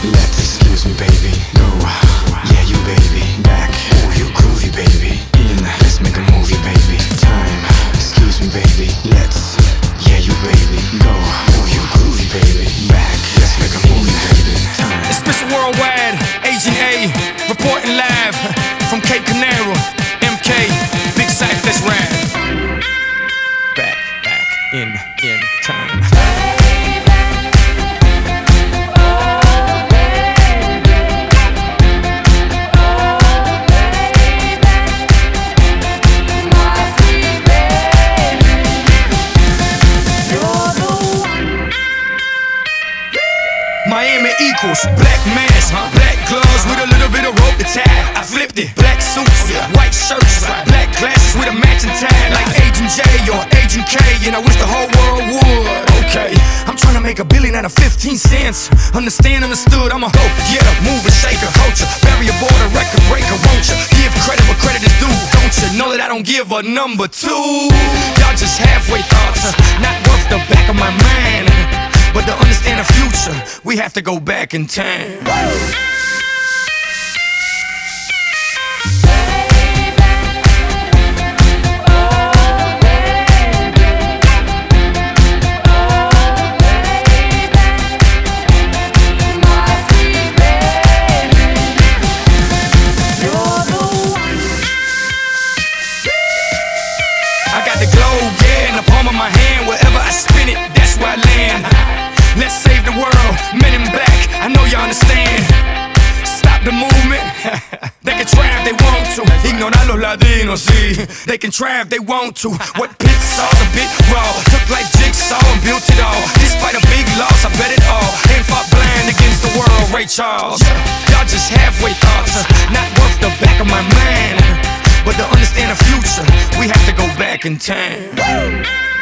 Let's excuse me, baby. Go, yeah, you baby. Back, oh, you groovy, baby. In, let's make a movie, baby. Time, excuse me, baby. Let's, yeah, you baby. Go, oh, you groovy, baby. Back, let's make a movie, baby. Time. It's Mr. Worldwide, Agent A, reporting live from Cape Canaveral. MK, Big Cypher, let's ride. Back, in time. Miami equals black mask, black gloves with a little bit of rope to tie. I flipped it, black suits, white shirts, black glasses with a matching tie, like Agent J or Agent K, and I wish the whole world would. Okay, I'm trying to make $1 billion out of 15 cents. Understand, understood, I'm a go getter, mover, shaker, culture, barrier border, record breaker, won't you? Give credit where credit is due, don't you know that I don't give a number two? Y'all just halfway thoughts, not worth the back of my mind. But to understand the future, we have to go back in time. I got the globe, yeah, in the palm of my hand. Wherever I spin it, that's where I land. Let's save the world, men in black, I know you understand. Stop the movement, they can try if they want to. Ignorar los latinos, sí, they can try if they want to. What pit saw's a bit raw, took like jigsaw and built it all. Despite a big loss, I bet it all. Ain't fought blind against the world, Ray Charles. Y'all just halfway thoughts, not worth the back of my mind. But to understand the future, we have to go back in time.